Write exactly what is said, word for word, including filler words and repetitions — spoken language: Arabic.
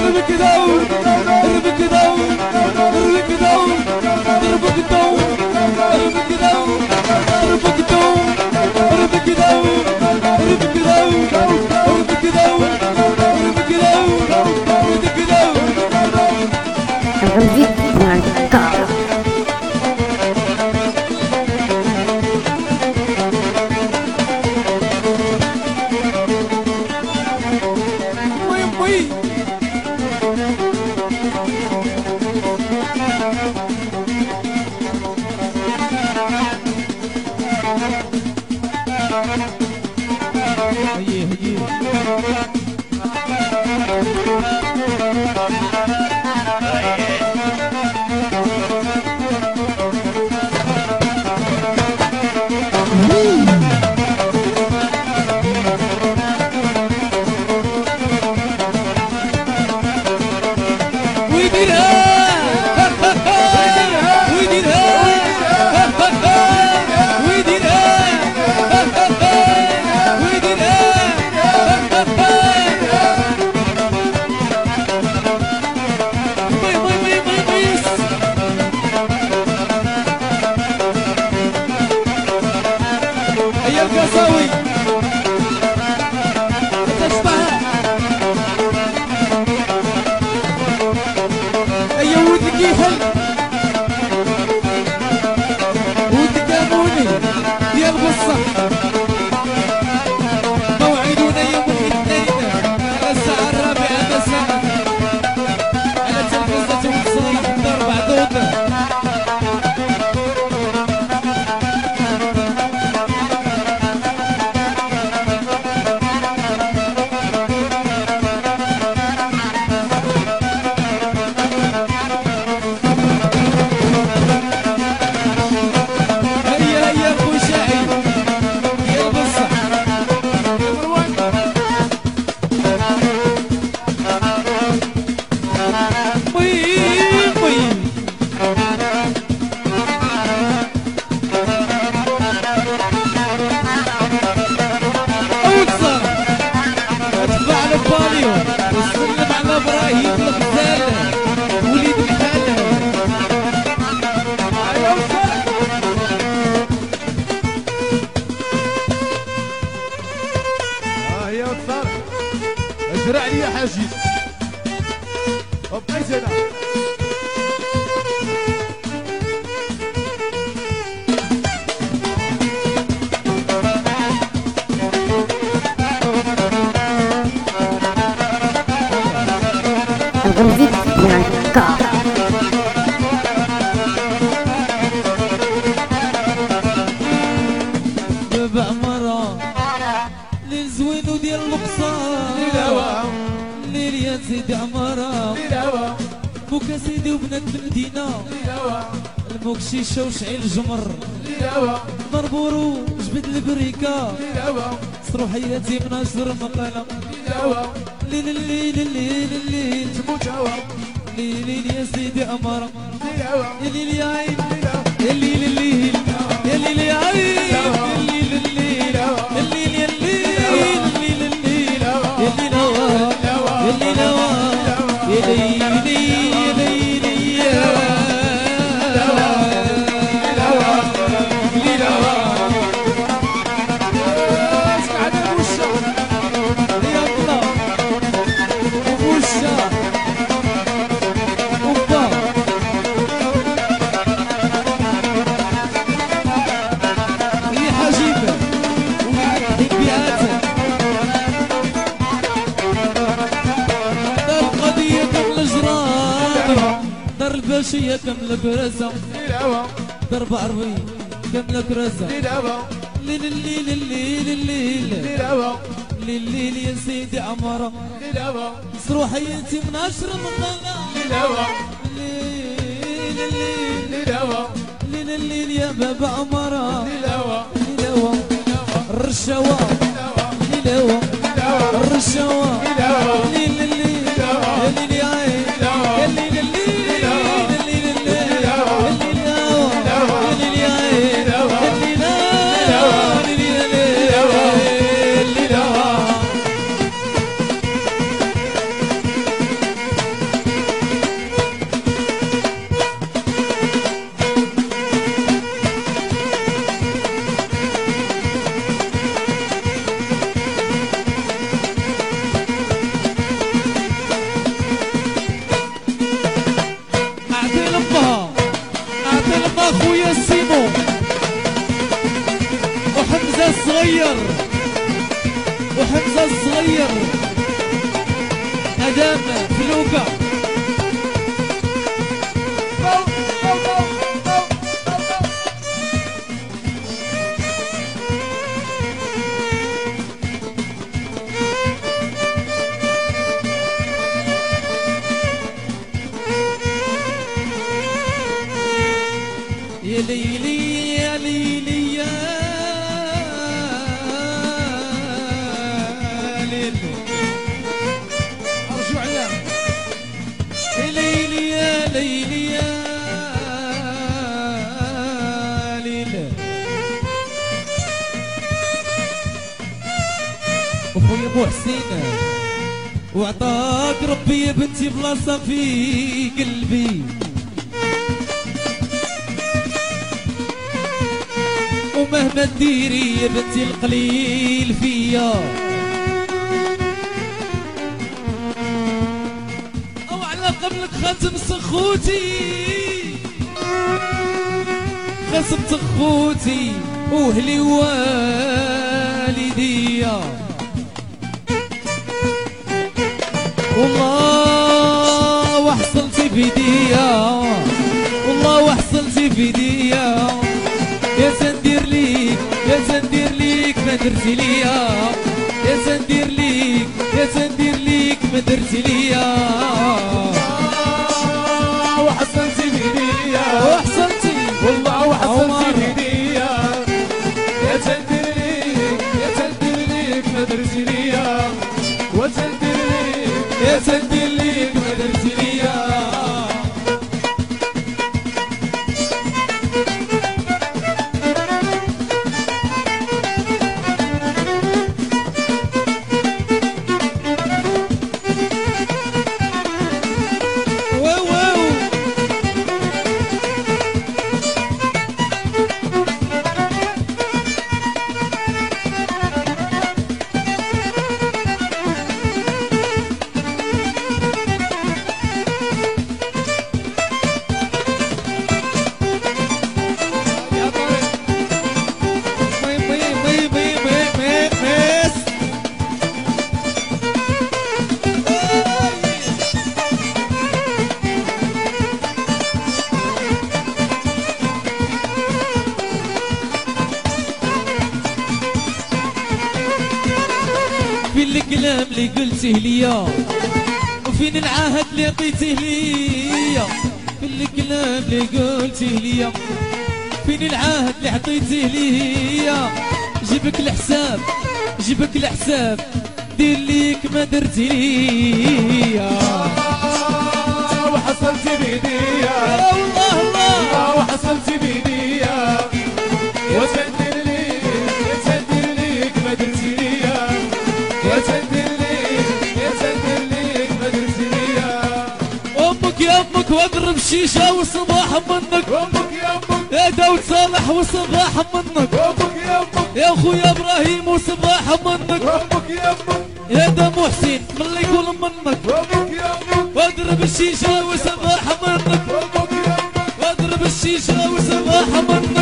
شيشة وشعيل الجمر ضربورو جبد البريكة صروحياتي من أجر مقالة ليل ليل ليل ليل تموت هوا ليل ليل يا سيدي أمارة يا ليل يا عين يا ليل الليل يا ليل يا عين يا ليل الليل يا ليل يا الليل الليل الليل يا ليل هوا يا ليل هوا يا ليل الباشية كملك رزم ضرب عربي كملك رزم ليل الليل الليل الليل ليل الليل يا سيدي عمارة صروحيتي من عشر مقالة ليل الليل ليل الليل يا باب عمارة ليل الرشاوة ليل الرشاوة ليل الليل يا ليل يا عين يا ليل الليل الصغير ادم فلوكه يا ليلي يا ليلي يا ليلي ارجع له يا ليلي يا ليلي يا ليلي وخويا ابو حسين وعطاك ربي يا بنتي بلاصه في قلبي ومهما تديري يا بنتي القليل فيا او على قبلك خاتم سخوتي خاتم سخوتي واهلي والديا والله وحصلتي بيديا والله وحصلتي بيديا يا سندير ليك يا سندير ليك ما درتي ليا يا سندير ليك يا سندير ليك ما درتي ليا وحصلتي بيديا وحصلتي والله وحصلتي بيديا يا سندير ليك يا سندير ليك ما درتي ليا وسندير ليك يا سندير ليك ما درتي ليا فين الكلام اللي قلته ليا وفين العهد اللي عطيته ليا فين الكلام اللي قلته ليا فين العهد اللي عطيته ليا جيبك الحساب جيبك الحساب دير ليك ما درتي ليا وحصلتي بيديا الله الله وحصلتي بيديا وسندير ليك يا سندير ليك ما درتي ليا يا سندير ليك يا سندير ليك ما درتي ليا امك يا امك واضرب الشيشه وصباح منك امك يا امك يا داود صالح وصباح منك امك يا امك يا خويا ابراهيم وصباح منك امك يا امك يا دم حسين من اللي يقول منك امك يا امك واضرب الشيشه وصباح منك امك يا امك واضرب الشيشه وصباح منك